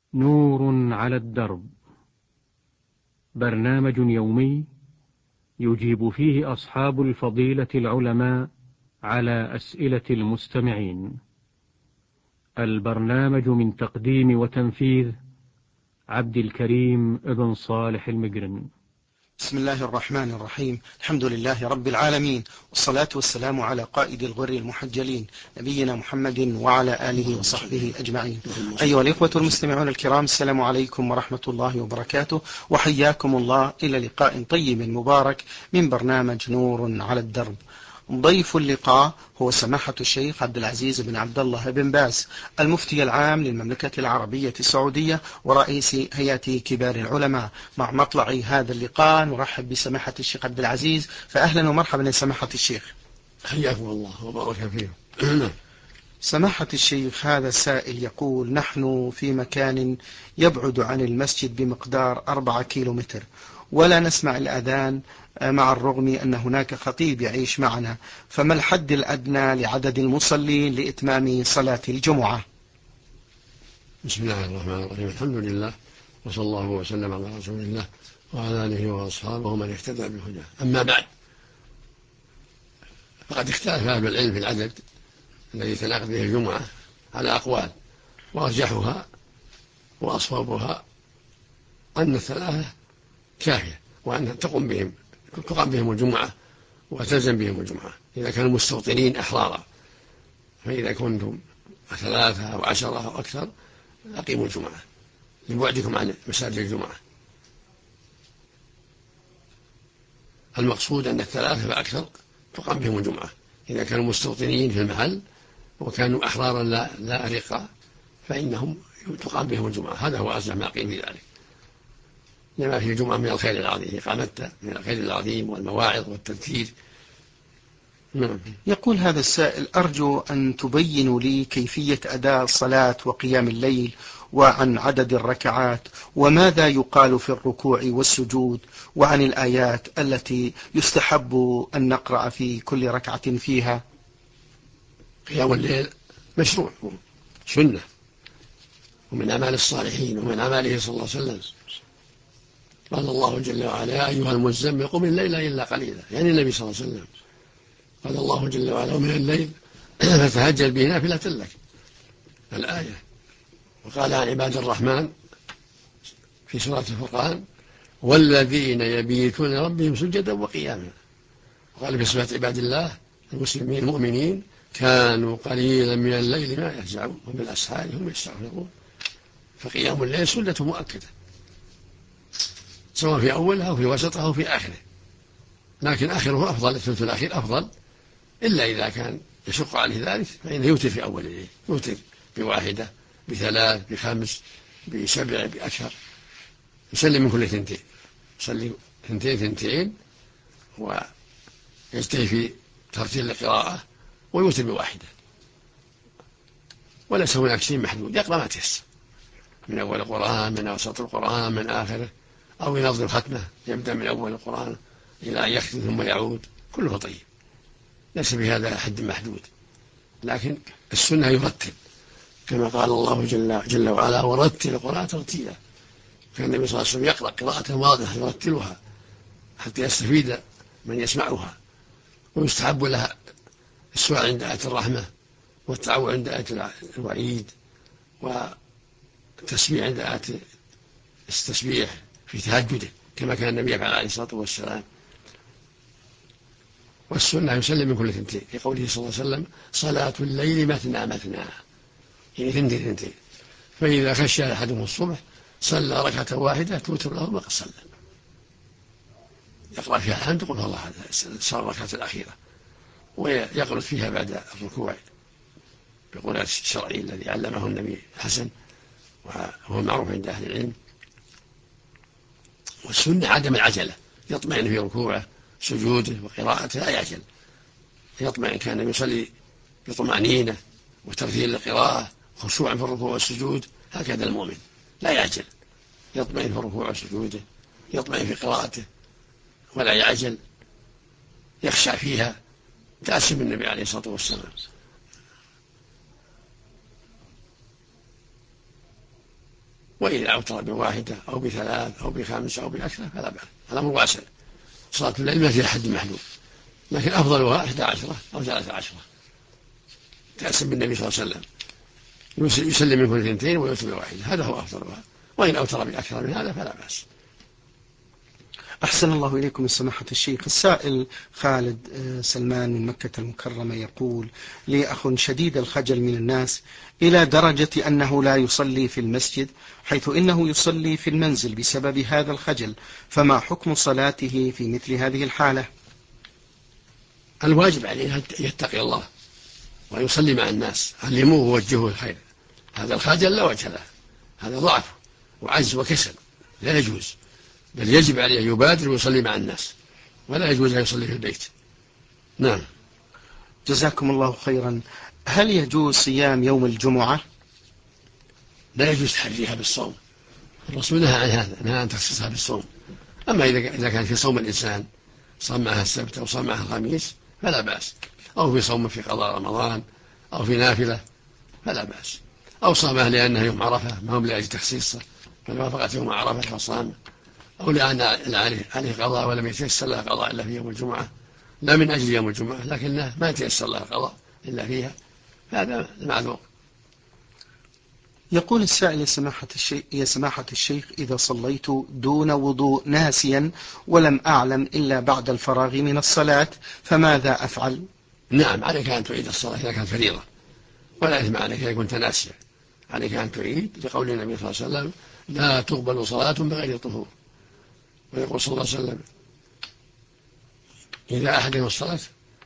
نور على الدرب، برنامج يومي يجيب فيه أصحاب الفضيلة العلماء على أسئلة المستمعين. البرنامج من تقديم وتنفيذ عبد الكريم بن صالح المجرم. بسم الله الرحمن الرحيم. الحمد لله رب العالمين، والصلاة والسلام على قائد الغر المحجلين نبينا محمد وعلى آله وصحبه أجمعين. أيها الإخوة المستمعون الكرام، السلام عليكم ورحمة الله وبركاته، وحياكم الله إلى لقاء طيب مبارك من برنامج نور على الدرب. ضيف اللقاء هو سماحة الشيخ عبد العزيز بن عبد الله بن باز، المفتي العام للمملكة العربية السعودية ورئيس هيئة كبار العلماء. مع مطلع هذا اللقاء نرحب بسماحة الشيخ عبد العزيز، فأهلا ومرحبا يا سماحة الشيخ. حياكم الله وبارك فيكم. سماحة الشيخ، هذا السائل يقول: نحن في مكان يبعد عن المسجد بمقدار 4 كيلومتر، ولا نسمع الأذان مع الرغم أن هناك خطيب يعيش معنا، فما الحد الأدنى لعدد المصلين لإتمام صلاة الجمعة؟ بسم الله الرحمن الرحيم. الحمد لله، وصلى الله وسلم على رسول الله وعلى آله وأصحابه ومن اهتدى بهداه. أما بعد، فقد اختلف أهل العلم في العدد الذي تنعقد به الجمعة على أقوال، وأرجحها وأصوبها أن 3 كافية، وأن تقوم بهم الجمعة وتلزم بهم الجمعة إذا كانوا مستوطنين أحرارا. فإذا كنتم 3 أو 10 أو أكثر أقيموا الجمعة لبعدكم عن مساجد الجمعة. المقصود أن 3 فأكثر تقام بهم الجمعة إذا كانوا مستوطنين في المحل وكانوا أحرارا لا أرقا، فإنهم تقام بهم الجمعة. هذا هو أرجح ما قيل في ذلك، لما في الجمعة من الخير العظيم، إقامتها من الخير العظيم والمواعظ والتذكير. يقول هذا السائل: أرجو أن تبينوا لي كيفية أداء الصلاة وقيام الليل، وعن عدد الركعات، وماذا يقال في الركوع والسجود، وعن الآيات التي يستحب أن نقرأ في كل ركعة فيها. قيام الليل مشروع سنة، ومن أعمال الصالحين، ومن أعماله صلى الله عليه وسلم. قال الله جل وعلا: يا أيها المزمل قم الليل إلا قليلا، يعني النبي صلى الله عليه وسلم. قال الله جل وعلا: ومن الليل فتهجل به نافلة لك، الآية. وقال عن عباد الرحمن في سورة الفرقان: والذين يبيتون ربهم سجدا وقياما. وقال في صفات عباد الله المسلمين المؤمنين: كانوا قليلا من الليل ما يهجعون وبالأسحار هم يستغفرون. فقيام الليل سنة مؤكدة، سواء في أولها أو في وسطها أو في آخره، لكن آخره أفضل، الثلث الأخير أفضل، إلا إذا كان يشق عليه ذلك فإنه يوتر في أول الليل، يوتر ب1 ب3 ب5 ب7 بأكثر، يسلم من كل 2، يسلم 2 ويجتهي في ترتيل القراءة ويوتر ب1، وليس هناك شيء محدود، يقرأ ما تيسر من أول القرآن، من أوسط القرآن، من آخره، أو ينظم ختمة يبدأ من أول القرآن إلى أن يختم ثم يعود، كله طيب، ليس بهذا حد محدود. لكن السنة يرتب، كما قال الله جل وعلا: ورتل القرآن ترتيلا. كان النبي صلى الله عليه وسلم يقرأ قراءة واضحة يرتلها حتى يستفيد من يسمعها. ويستحب لها السؤال عند آية الرحمة، والتعوذ عند آية الوعيد، والتسبيح عند آية التسبيح في تهجده، كما كان النبي يفعل عليه الصلاة والسلام. والسنة يسلم من كل 2، في قوله صلى الله عليه وسلم: صلاة الليل مثنى مثنى، يعني 2. فإذا خشى أحدهم الصبح صلى ركعة واحدة توتر له ما قد صلى، يقرأ فيها الحمد قل الله أحد، صار الركعة الأخيرة، ويقرأ فيها بعد الركوع بقول الشرعي الذي علمه النبي حسن، وهو معروف عند أهل العلم. والسنة عدم العجلة، يطمئن في ركوعه سجوده وقراءته، لا يعجل، يطمئن، كان يصلي بطمأنينة وترتيل القراءة خشوعا في الركوع والسجود، هكذا المؤمن لا يعجل، يطمئن في الركوع وسجوده، يطمئن في قراءته ولا يعجل، يخشع فيها، تأسم النبي عليه الصلاة والسلام. وإذا أوتر بواحدة أو بثلاث أو بخمس أو بعشرة فلا بأس، الأمر واسع. صلاة الليل ما فيها حد محدود، لكن أفضلها 11 أو 13 تأسم بالنبي صلى الله عليه وسلم، يسلم من كل 2 ويوتر بواحدة، هذا هو أفضلها. وإن أوتر بأكثر من هذا فلا بأس. أحسن الله إليكم من سماحة الشيخ. السائل خالد سلمان من مكة المكرمة يقول: لي أخ شديد الخجل من الناس إلى درجة أنه لا يصلي في المسجد، حيث إنه يصلي في المنزل بسبب هذا الخجل، فما حكم صلاته في مثل هذه الحالة؟ الواجب عليه أن يتقي الله ويصلي مع الناس، علموه ووجهوه الخير. هذا الخجل لا وجه له، هذا ضعف وعجز وكسل، لا يجوز، بل يجب عليه يبادر ويصلي مع الناس، ولا يجوز أن يصلي في البيت. نعم. جزاكم الله خيرا. هل يجوز صيام يوم الجمعة؟ لا يجوز تحريها بالصوم، الرسول نهى عن هذا، نهى أن تخصصها بالصوم. أما إذا كان في صوم الإنسان صام معها السبت أو صام معها الخميس فلا بأس، أو في صوم في قضاء رمضان أو في نافلة فلا بأس، أو صامها لأنه يوم عرفة ما هو لأجل تخصيصه فوافقت يوم عرفة فصام، أو لأن عليه قضاء ولم يتيسر له قضاء إلا في يوم الجمعة، لا من أجل يوم الجمعة لكنه ما يتيسر له قضاء إلا فيها، هذا معذور. يقول السائل: يا سماحة الشيخ، إذا صليت دون وضوء ناسيا ولم أعلم إلا بعد الفراغ من الصلاة فماذا أفعل؟ نعم، عليك أن تعيد الصلاة إذا كانت فريضة، ولا إثم عليك إذا كنت ناسيا، عليك أن تعيد لقول النبي صلى الله عليه وسلم: لا تقبل صلاة بغير طهور. ويقول صلى الله عليه وسلم: إذا أحدهم الصلاة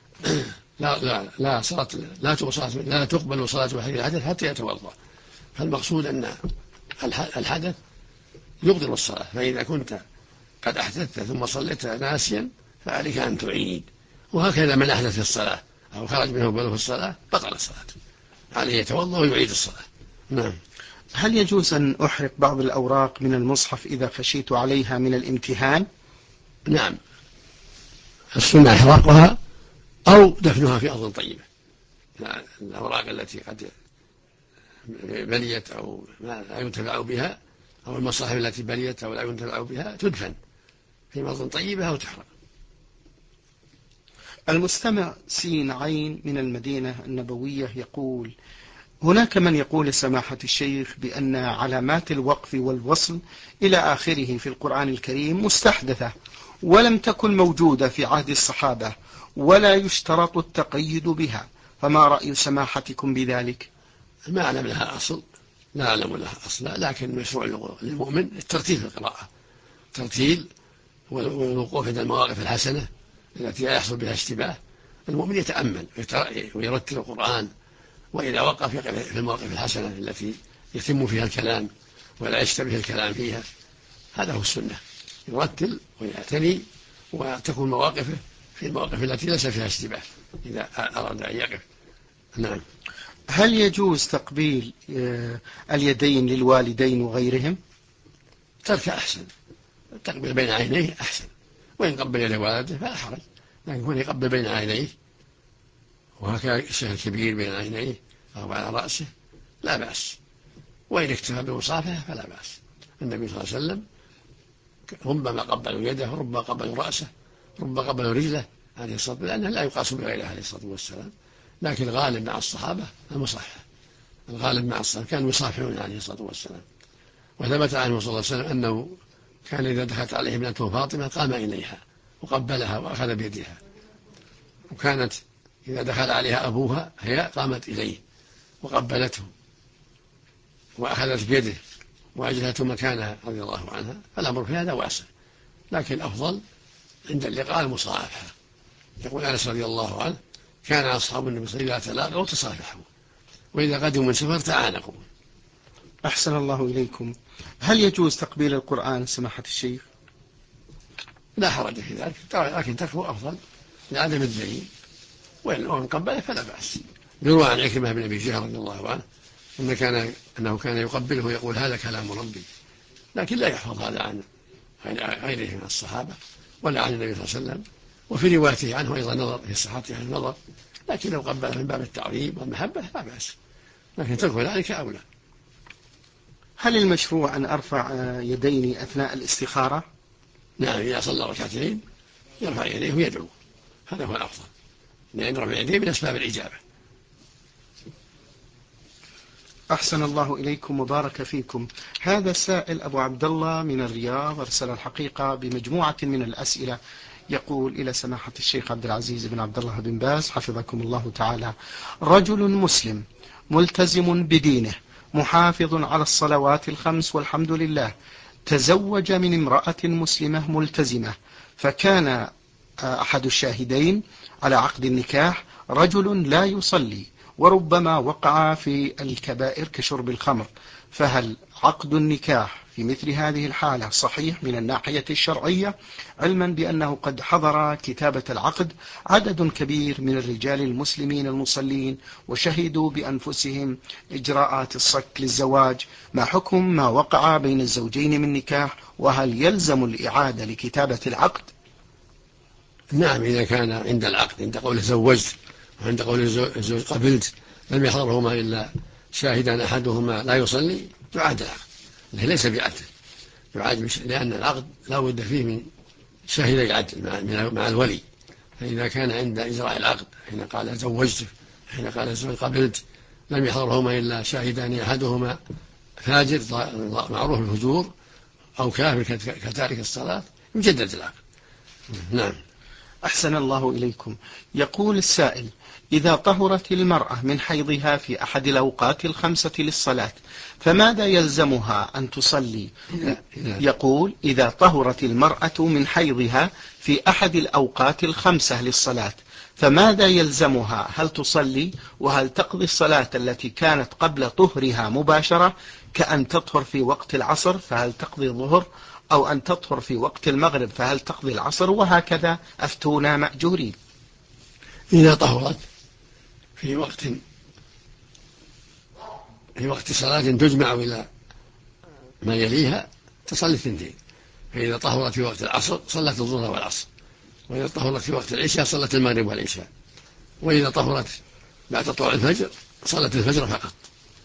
لا تقبل صلاة بحديث الحدث حتى يتوضأ. فالمقصود أن الحدث يبطل الصلاة، فإذا كنت قد أحدثت ثم صليت ناسيا فعليك أن تعيد، وهكذا من أحدث في الصلاة أو خرج منه بلوغ في الصلاة بطل الصلاة، عليه يتوضأ ويعيد الصلاة. نعم. هل يجوز أن أحرق بعض الأوراق من المصحف إذا خشيت عليها من الامتهان؟ نعم، السنة إحراقها أو دفنها في أرض طيبة. الأوراق التي قد بليت أو لا ينتفع بها، أو المصاحف التي بليت أو لا ينتفع بها تدفن في أرض طيبة أو تحرق. المستمع سين عين من المدينة النبوية يقول: هناك من يقول سماحة الشيخ بأن علامات الوقف والوصل إلى آخره في القرآن الكريم مستحدثة ولم تكن موجودة في عهد الصحابة ولا يشترط التقيد بها، فما رأي سماحتكم بذلك؟ ما أعلم لها أصل، لا أعلم لها أصلا، لكن مشروع للمؤمن الترتيل في القراءة، الترتيل والوقوف عند المواقف الحسنة التي لا يحصل بها اشتباه. المؤمن يتأمل ويرتل القرآن، وإذا وقف يقف في المواقف الحسنة التي يتم فيها الكلام ولا يشتبه الكلام فيها، هذا هو السنة، يرتل ويعتني وتكون مواقفه في المواقف التي ليس فيها اشتباه إذا أراد أن يقف. نعم. هل يجوز تقبيل اليدين للوالدين وغيرهم؟ ترك أحسن، التقبيل بين عينيه أحسن، وإن قبل يد والده فلا حرج، لكن يكون يقبل بين عينيه وهكذا الشيخ الكبير بين عينيه أو على رأسه لا بأس، وإن اكتفى بمصافحة فلا بأس. النبي صلى الله عليه وسلم ربما قبلوا يده، ربما قبلوا رأسه، ربما قبلوا رجله عليه الصلاة والسلام، لأنه لا يقاس بغيره عليه الصلاة والسلام، لكن الغالب مع الصحابة المصافحة، الغالب مع الصحابة كانوا يصافحون عليه الصلاة والسلام. وثبت عنه صلى الله عليه وسلم أنه كان إذا دخلت عليه ابنته فاطمة قام إليها وقبلها وأخذ بيدها، وكانت إذا دخل عليها أبوها هي قامت إليه وقبلته وأخذت بيده وأجلته مكانها رضي الله عنها، فالأمر في هذا واسع، لكن الأفضل عند اللقاء المصافحة. يقول أنس رضي الله عنه: كان أصحاب النبي صلى الله عليه وسلم إذا تلاقوا تصافحوا، وإذا قدموا من سفر تعانقوا. أحسن الله إليكم. هل يجوز تقبيل القرآن سماحة الشيخ؟ لا حرج في ذلك، لكن تركه أفضل لعدم الدليل، وإن قبله فلا بأس. يروى عن عكرمة بن أبي جهل رضي الله عنه أنه كان يقبله ويقول: هذا كلام ربي، لكن لا يحفظ هذا عن غيره من الصحابة ولا عن النبي صلى الله عليه وسلم. وفي روايته عنه أيضا نظر في صحته النظر، لكن لو قبله من باب التعظيم والمحبة لا بأس، لكن ترك ذلك أولى. هل المشروع أن أرفع يديني أثناء الاستخارة؟ نعم، إذا صلى ركعتين يرفع يديه ويدعو، هذا هو الأفضل، لأن رفع يديه من أسباب الإجابة. أحسن الله إليكم وبارك فيكم. هذا السائل أبو عبد الله من الرياض أرسل الحقيقة بمجموعة من الأسئلة، يقول: إلى سماحة الشيخ عبد العزيز بن عبد الله بن باز حفظكم الله تعالى، رجل مسلم ملتزم بدينه محافظ على الصلوات الخمس والحمد لله، تزوج من امرأة مسلمة ملتزمة، فكان أحد الشاهدين على عقد النكاح رجل لا يصلي وربما وقع في الكبائر كشرب الخمر، فهل عقد النكاح في مثل هذه الحالة صحيح من الناحية الشرعية، علما بأنه قد حضر كتابة العقد عدد كبير من الرجال المسلمين المصلين وشهدوا بأنفسهم إجراءات الصك للزواج؟ ما حكم ما وقع بين الزوجين من نكاح، وهل يلزم الإعادة لكتابة العقد؟ نعم، إذا كان عند العقد، عند قوله زوجت وعند قول الزوج قبلت، لم يحضرهما إلا شاهدان أحدهما لا يصلي، يعاد العقد، ليس بعدل، يعاد، لأن العقد لا بد فيه من شاهدي عدل مع الولي. فإذا كان عند إجراء العقد حين قال زوجت، حين قال الزوج قبلت، لم يحضرهما إلا شاهدان أحدهما فاجر معروف الفجور أو كافر كتارك الصلاة، يجدد العقد. نعم. أحسن الله إليكم. يقول السائل: إذا طهرت المرأة من حيضها في أحد الأوقات الخمسة للصلاة، فماذا يلزمها أن تصلي؟ يقول: إذا طهرت المرأة من حيضها في أحد الأوقات الخمسة للصلاة، فماذا يلزمها؟ هل تصلي؟ وهل تقضي الصلاة التي كانت قبل طهرها مباشرة، كأن تطهر في وقت العصر فهل تقضي الظهر، أو أن تطهر في وقت المغرب فهل تقضي العصر، وهكذا؟ أفتونا مأجورين. إذا طهرت في وقت صلاة تجمع إلى ما يليها تصلي الثنتين، فإذا طهرت في وقت العصر صلت الظهر والعصر، وإذا طهرت في وقت العشاء صلت المغرب والعشاء، وإذا طهرت بعد طلوع الفجر صلت الفجر فقط.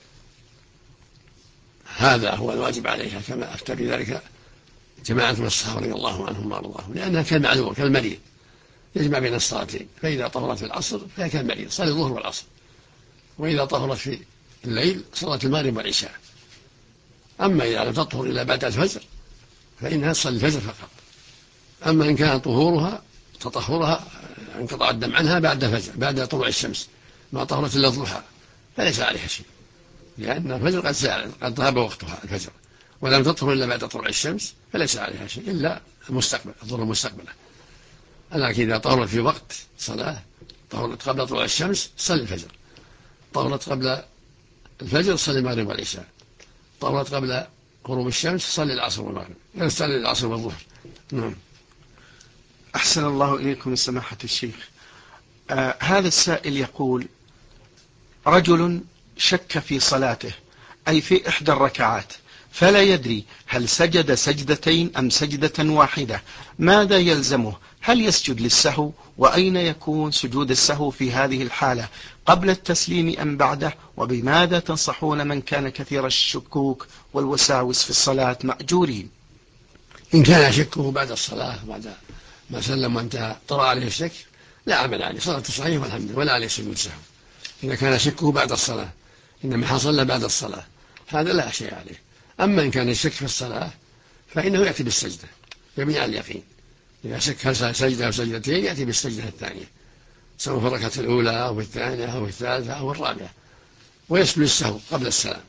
هذا هو الواجب عليها، كما أفتى بذلك جماعة من الصحابة رضي الله عنهم وأرضاهم، لأنها كالمعذور كالمريض يجمع بين الصلاتين، فإذا طهرت في العصر فهي كالمريض صلت الظهر والعصر، وإذا طهرت في الليل صلت المغرب والعشاء. أما إذا لم تطهر إلا بعد الفجر فإنها تصلي الفجر فقط. أما إن كان طهورها تطهرها انقطع الدم عنها بعد الفجر بعد طلوع الشمس ما طهرت إلا الضحى فليس عليها شيء، لأن الفجر قد ذهب وقتها الفجر، ولم تطهر إلا بعد طلوع الشمس فليس عليها شيء إلا المستقبل الظهر المستقبلة. لكن إذا طهرت في وقت صلاة، طهرت قبل طلوع الشمس صلي الفجر، طهرت قبل الفجر صلي المغرب والعشاء، طهرت قبل غروب الشمس صلي العصر والمغرب، صلي العصر والظهر. نعم. أحسن الله إليكم سماحة الشيخ. هذا السائل يقول: رجل شك في صلاته، أي في إحدى الركعات، فلا يدري هل سجد سجدتين أم سجدة واحدة، ماذا يلزمه؟ هل يسجد للسهو؟ وأين يكون سجود السهو في هذه الحالة، قبل التسليم أم بعده؟ وبماذا تنصحون من كان كثير الشكوك والوساوس في الصلاة مأجورين؟ إن كان شكه بعد الصلاة بعد ما سلم وانتهى طرأ عليه الشك لا عمل عليه، صلاته صحيحة والحمد لله ولا عليه سجود سهو. إذا كان شكه بعد الصلاة إنما حصل بعد الصلاة هذا لا شيء عليه. أما إن كان الشك في الصلاة فإنه يأتي بالسجدة يبني على اليقين، إذا شك هل سجدة أو سجدتين يأتي بالسجدة الثانية سواء في الركعة الأولى أو في الثانية أو في الثالثة أو الرابعة، ويسجد السهو قبل السلام،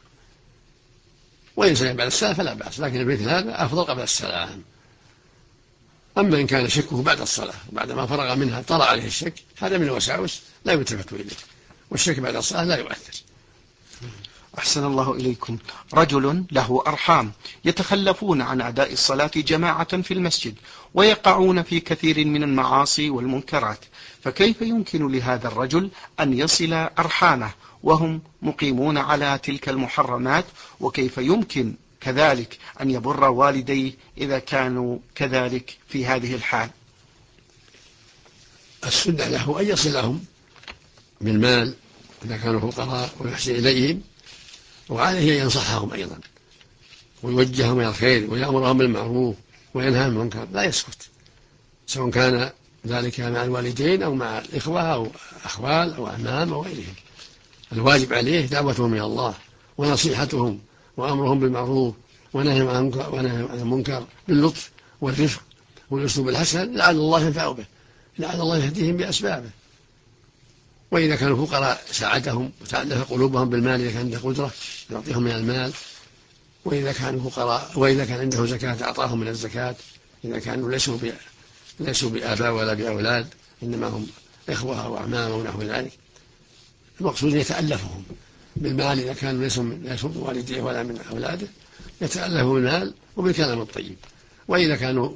وإن سجد بعد السلام فلا بأس، لكن مثل هذا أفضل قبل السلام. أما إن كان شكه بعد الصلاة وبعد ما فرغ منها طرأ عليه الشك، هذا من الوساوس لا يلتفت إليه، والشك بعد الصلاة لا يؤثر. أحسن الله إليكم. رجل له أرحام يتخلفون عن أداء الصلاة جماعة في المسجد ويقعون في كثير من المعاصي والمنكرات، فكيف يمكن لهذا الرجل أن يصل أرحامه وهم مقيمون على تلك المحرمات؟ وكيف يمكن كذلك أن يبر والديه إذا كانوا كذلك في هذه الحال؟ السنة له أن يصلهم بالمال إذا كانوا فقراء ويحسن إليهم، وعليه أن ينصحهم أيضا ويوجههم إلى الخير ويأمرهم بالمعروف وينهى عن المنكر لا يسكت، سواء كان ذلك مع الوالدين أو مع الإخوة أو أخوال أو أعمام أو غيرهم. الواجب عليه دعوتهم إلى الله ونصيحتهم وأمرهم بالمعروف ونهي عن المنكر باللطف والرفق والأسلوب الحسن لعل الله ينفع به، لعل الله يهديهم بأسبابه. وإذا كانوا فقراء ساعدهم وتألف قلوبهم بالمال إذا كان عنده قدرة يعطيهم من المال، وإذا كانوا فقراء وإذا كان عنده زكاة أعطاهم من الزكاة، إذا كانوا ليسوا بآباء ولا بأولاد إنما هم إخوة أو أعمام أو نحو ذلك. المقصود يتألفهم بالمال إذا كانوا ليسوا من والديه ولا من أولاده، يتألفوا بالمال وبالكلام الطيب. وإذا كانوا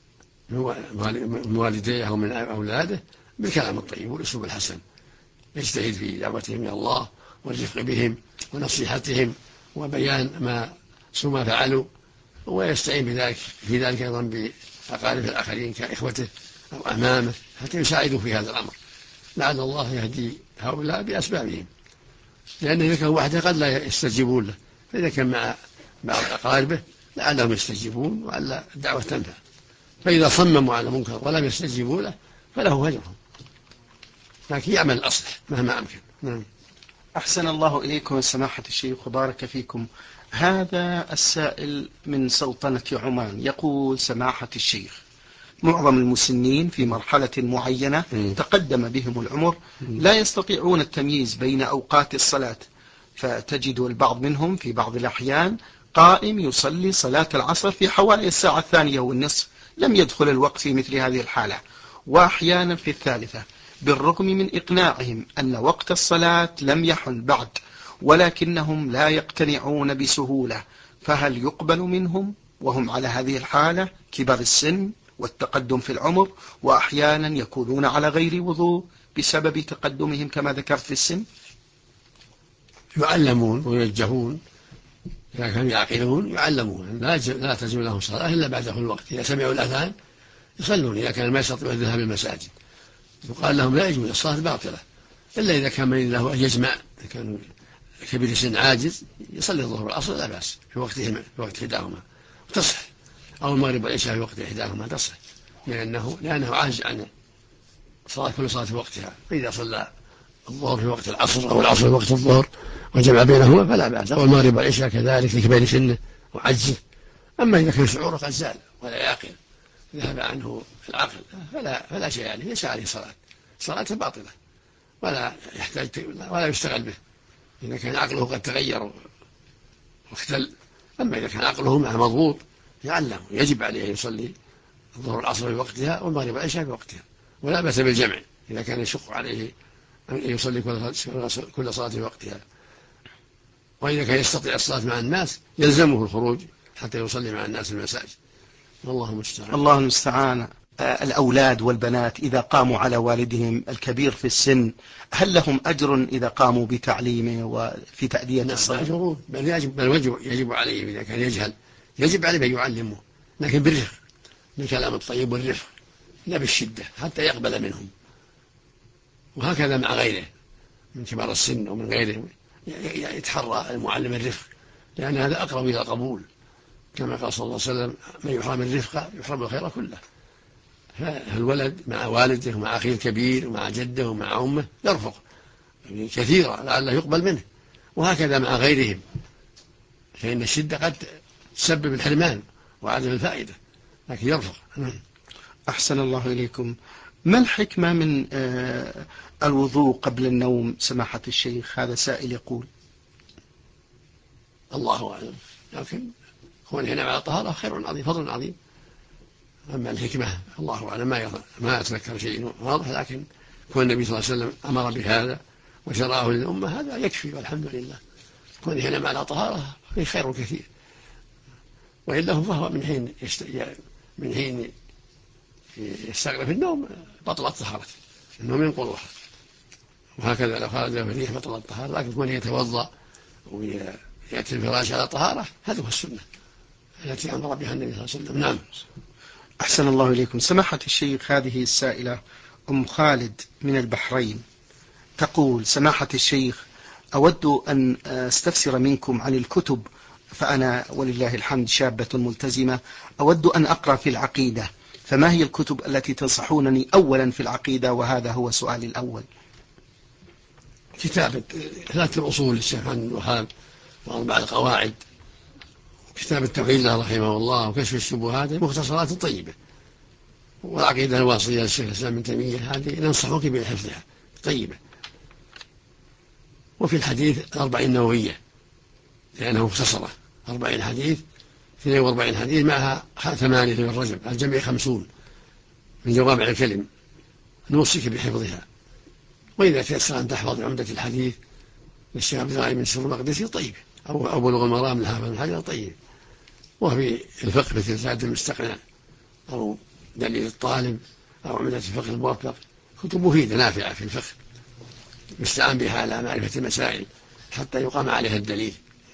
من والديه أو من أولاده بالكلام الطيب والأسلوب الحسن، يجتهد في دعوتهم إلى الله والرفق بهم ونصيحتهم وبيان ما فعلوا، ويستعين في ذلك أيضا بأقارب الآخرين كإخوته أو أمامه حتى يساعدوا في هذا الأمر، لعل الله يهدي هؤلاء بأسبابهم، لأنه إذا كان وحده قد لا يستجيبون له، فإذا كان مع بعض أقاربه لعلهم يستجيبون وعلى الدعوة تنفع. فإذا صمموا على منكر ولم يستجيبوا له فله هجرهم، لكن يعمل الأصلح مهما أمكن. نعم. أحسن الله إليكم سماحة الشيخ وبارك فيكم. هذا السائل من سلطنة عمان يقول: سماحة الشيخ، معظم المسنين في مرحلة معينة تقدم بهم العمر لا يستطيعون التمييز بين أوقات الصلاة، فتجد البعض منهم في بعض الأحيان قائم يصلي صلاة العصر في حوالي الساعة 2:30 لم يدخل الوقت في مثل هذه الحالة، وأحيانا في 3 بالرغم من إقناعهم أن وقت الصلاة لم يحن بعد، ولكنهم لا يقتنعون بسهولة، فهل يقبل منهم وهم على هذه الحالة كبر السن والتقدم في العمر، وأحيانا يكونون على غير وضوء بسبب تقدمهم كما ذكرت في السن؟ يعلمون ويوجهون، إذا كانوا يعقلون يعلمون لا تلزم لهم صلاة إلا بعد دخول الوقت. إذا سمعوا الأذان يصلون، إذا كان ما يستطيعون الذهاب للمساجد يقال لهم لا يجوز، الصلاة باطلة، إلا إذا كان من له يجمع، إذا كان كبير السن عاجز يصلي الظهر والعصر لا بأس في وقت إحداهما وتصح، أو المغرب والعشاء في وقت إحداهما تصح، لأنه عاجز عن كل صلاة في وقتها. فإذا صلى الظهر في وقت العصر أو العصر في وقت الظهر وجمع بينهما فلا بأس، أو المغرب والعشاء كذلك لكبير سنه وعجزه. أما إذا كان شعوره قد زال ولا يعقل ذهب عنه العقل فلا شيء عليه، ليس عليه صلاة باطلة ولا يحتاج ولا يشتغل به إذا كان عقله قد تغير واختل. أما إذا كان عقله مع مضبوط يعلم، يجب عليه أن يصلي الظهر والعصر في وقتها والمغرب والعشاء في وقتها، ولا بأس بالجمع إذا كان يشق عليه أن يصلي كل صلاة في وقتها. وإذا كان يستطيع الصلاة مع الناس يلزمه الخروج حتى يصلي مع الناس في المساجد. الله المستعان. الله المستعان. الأولاد والبنات إذا قاموا على والدهم الكبير في السن هل لهم أجر إذا قاموا بتعليمه وفي تأدية الصلاة؟ أجرون، بل يجب عليه إذا كان يجهل يجب عليه أن يعلمه، لكن بالرفق، بالكلام الطيب والرفق لا بالشدة حتى يقبل منهم. وهكذا مع غيره من كبار السن ومن غيره يتحرى المعلم الرفق، لأن هذا أقرب إلى القبول، كما قال صلى الله عليه وسلم: من يحرم الرفق يحرم الخير كله. فالولد مع والده ومع أخيه الكبير ومع جده ومع أمه يرفق كثيرا لعله يقبل منه، وهكذا مع غيرهم، فإن الشدة قد تسبب الحرمان وعدم الفائدة، لكن يرفق. أحسن الله إليكم. ما الحكمة من الوضوء قبل النوم سماحة الشيخ؟ هذا سائل يقول. الله أعلم، لكن كون هنا على طهارة خير عظيم، فضل عظيم. أما الحكمة الله أعلم ما أتذكر شيء واضح، لكن كون النبي صلى الله عليه وسلم أمر بهذا وشرعه للأمة هذا يكفي والحمد لله. كون هنا على طهارة فيه خير كثير، وإلا فهو من حين يستغرق في النوم بطلت طهارته، النوم ينقضها، وهكذا لو خرج في الريح بطلت طهارته. لكن كون يتوضأ ويأتي الفراش على طهارة هذا هو السنة التي أمر بها النبي صلى الله عليه وسلم. نعم. أحسن الله إليكم سماحة الشيخ. هذه السائلة أم خالد من البحرين تقول: سماحة الشيخ، أود أن أستفسر منكم عن الكتب فأنا ولله الحمد شابة ملتزمة أود أن أقرأ في العقيدة، فما هي الكتب التي تنصحونني أولا في العقيدة؟ وهذا هو سؤالي الأول. كتاب 3 الأصول للشيخ محمد بن وهاب، و4 القواعد، وكتاب التوحيد له رحمه الله، وكشف الشبهات، مختصرات طيبة. والعقيدة الواسطية للشيخ الإسلام ابن تيمية هذه ننصحك بحفظها طيبة. وفي الحديث 40 النووية لأنها مختصرة، 40 حديث، 42 حديث معها 8 في الرجب، الجميع 50 من جوامع الكلم، نوصيك بحفظها. وإذا تيسر أن تحفظ عمدة الحديث للشيخ عبد الغني بن سر المقدسي طيب، أو بلوغ المرام لحافظ بن حجر طيب. وفي الفقه مثل زاد المستقنع أو دليل الطالب أو عمدة الفقه الموفق، كتب مفيدة نافعة في الفقه يستعان بها على معرفة المسائل حتى يقام عليها الدليل.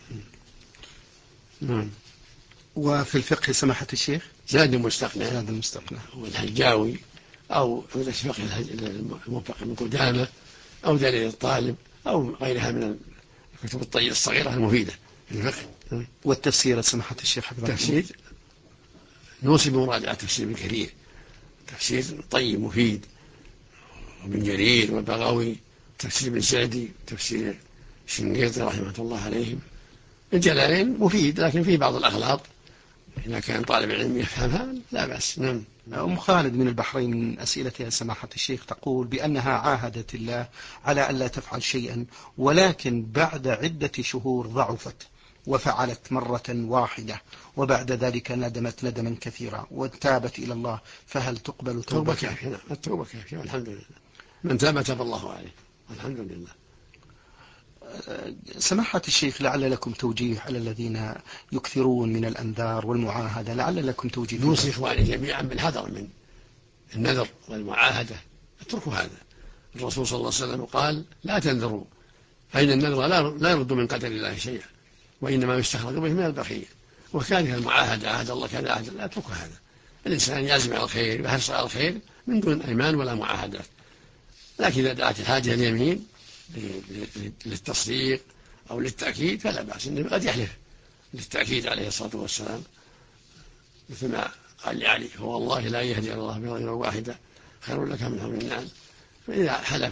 وفي الفقه سماحة الشيخ زاد المستقنع والحجاوي، أو عمدة الفقه الموفق من قدامة، أو دليل الطالب، أو غيرها من الكتب الطيبة الصغيرة المفيدة في الفقه. والتفسير سماحة الشيخ؟ التفسير نوصي بمراجعة تفسير ابن كثير، تفسير طيب مفيد، وابن جرير والبغوي، تفسير ابن سعدي، تفسير الشنقيطي رحمه الله عليهم. الجلالين مفيد لكن فيه بعض الأغلاط، إذا كان طالب العلم يفهمها لا بأس. نعم. أم خالد من البحرين من أسئلتها سماحة الشيخ تقول بأنها عاهدت الله على ألا تفعل شيئا، ولكن بعد عدة شهور ضعفت وفعلت مرة واحدة، وبعد ذلك ندمت ندما كثيرا وتابت إلى الله، فهل تقبل توبتها؟ نعم، التوبة كافية والحمد لله، من تاب تاب الله عليه والحمد لله. سماحة الشيخ لعل لكم توجيه على الذين يكثرون من الأنذار والمعاهدة، لعل لكم توجيه. نوصي إخواني جميعا بالحذر من النذر والمعاهدة، اتركوا هذا. الرسول صلى الله عليه وسلم قال لا تنذروا، فإن النذر لا يرد من قدر الله شيئا، وإنما يستخرج به من البخيل. وكان المعاهدة عهد الله كذا عهد الله، اتركوا هذا. الإنسان يعزم على الخير ويحرص على الخير من دون أيمان ولا معاهدات. لكن إذا دعت الحاجة اليمين للتصديق أو للتأكيد فلا بأس، إنه قد يحلف للتأكيد عليه الصلاة والسلام، مثل ما قال لعلي فوالله لا يهدي الله برجل واحدة خير لك من حمر النعم. فإذا حلف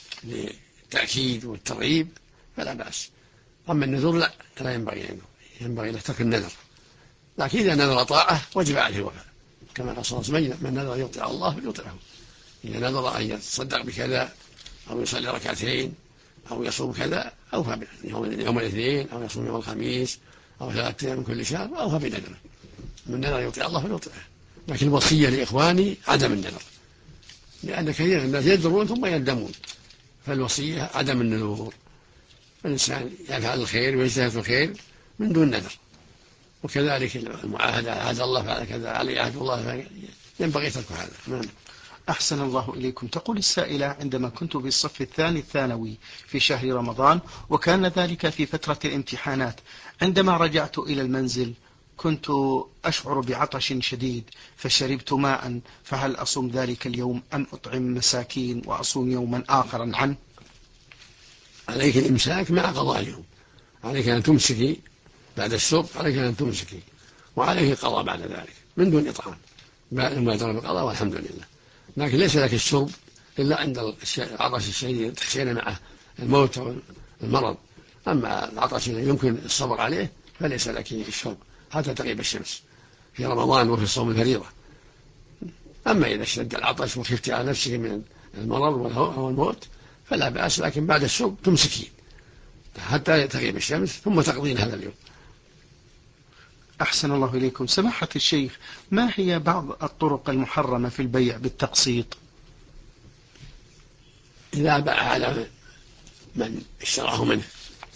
للتأكيد والترغيب فلا بأس. أما النذر لا ينبغي له ترك النذر، لكن إذا نذر طاعة وجب عليه الوفاء، كما قال صلى الله عليه وسلم من نذر يطيع الله فليطعه. إذا نذر أن يتصدق بكذا أو يصلي ركعتين أو يصوم كذا أوفى يوم الاثنين، أو يصوم يوم الخميس، أو 3 أيام من كل شهر، أوفى بنذره. من نذر يطيع الله فليطعه. لكن الوصية لإخواني عدم النذر، لأن كثير من الناس ينذرون ثم يندمون، فالوصية عدم النذور. فالإنسان يفعل الخير ويجتهد في الخير من دون نذر. وكذلك المعاهدة، عهد الله فعل كذا علي عهد الله، ينبغي ترك هذا. نعم. أحسن الله إليكم. تقول السائلة عندما كنت في الصف الثاني الثانوي في شهر رمضان، وكان ذلك في فترة الامتحانات، عندما رجعت إلى المنزل كنت أشعر بعطش شديد فشربت ماء، فهل أصوم ذلك اليوم أم أطعم مساكين وأصوم يوما آخرا عنه؟ عليك الإمساك مع قضاء اليوم، عليك أن تمسكي بعد الشرب، عليك أن تمسكي، وعليك القضاء بعد ذلك من دون إطعام بعد ما يدرب القضاء والحمد لله. لكن ليس لك الشرب إلا عند العطش الشديد تخشين معه الموت أو المرض. أما العطش الذي يمكن الصبر عليه فليس لك الشرب حتى تغيب الشمس في رمضان وفي صوم الفريضة. أما إذا اشتد العطش وخفت على نفسك من المرض أو الموت فلا بأس، لكن بعد الشرب تمسكين حتى تغيب الشمس ثم تقضين هذا اليوم. أحسن الله إليكم. سماحة الشيخ، ما هي بعض الطرق المحرمة في البيع بالتقسيط؟ إذا باع على من اشتراه منه،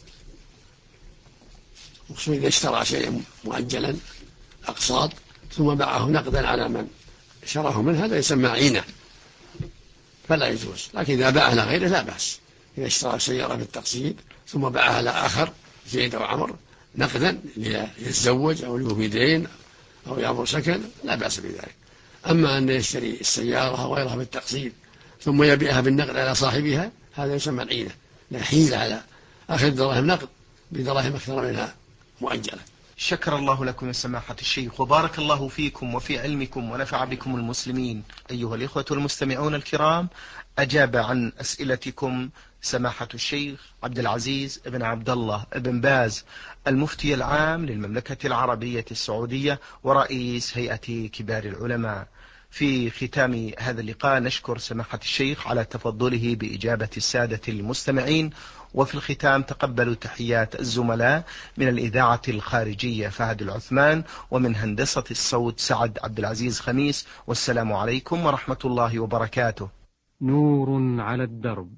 وخصوصا إذا اشترى شيئا مؤجلا أقساط ثم باعه نقدا على من شراه منه، هذا يسمى عينة فلا يجوز. لكن إذا باع على غيره لا بأس. إذا اشترى سيارة بالتقسيط ثم باعها على آخر زيد أو عمر نقدا ليتزوج أو له دين أو يعمر سكن لا بأس بذلك. أما أن يشتري السيارة أو غيرها بالتقسيط ثم يبيعها بالنقد على صاحبها هذا يسمى العينة، لا حيلة على أخذ دراهم نقد بدراهم أكثر منها مؤجلة. شكر الله لكم يا سماحة الشيخ، وبارك الله فيكم وفي علمكم ونفع بكم المسلمين. أيها الإخوة المستمعون الكرام، أجاب عن أسئلتكم سماحة الشيخ عبد العزيز بن عبد الله بن باز، المفتي العام للمملكة العربية السعودية ورئيس هيئة كبار العلماء. في ختام هذا اللقاء نشكر سماحة الشيخ على تفضله بإجابة السادة المستمعين، وفي الختام تقبلوا تحيات الزملاء من الإذاعة الخارجية فهد العثمان، ومن هندسة الصوت سعد عبد العزيز خميس، والسلام عليكم ورحمة الله وبركاته. نور على الدرب،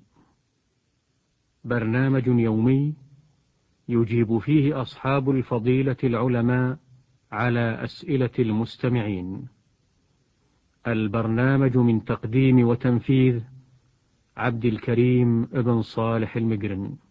برنامج يومي يجيب فيه أصحاب الفضيلة العلماء على أسئلة المستمعين. البرنامج من تقديم وتنفيذ عبد الكريم بن صالح المقرن.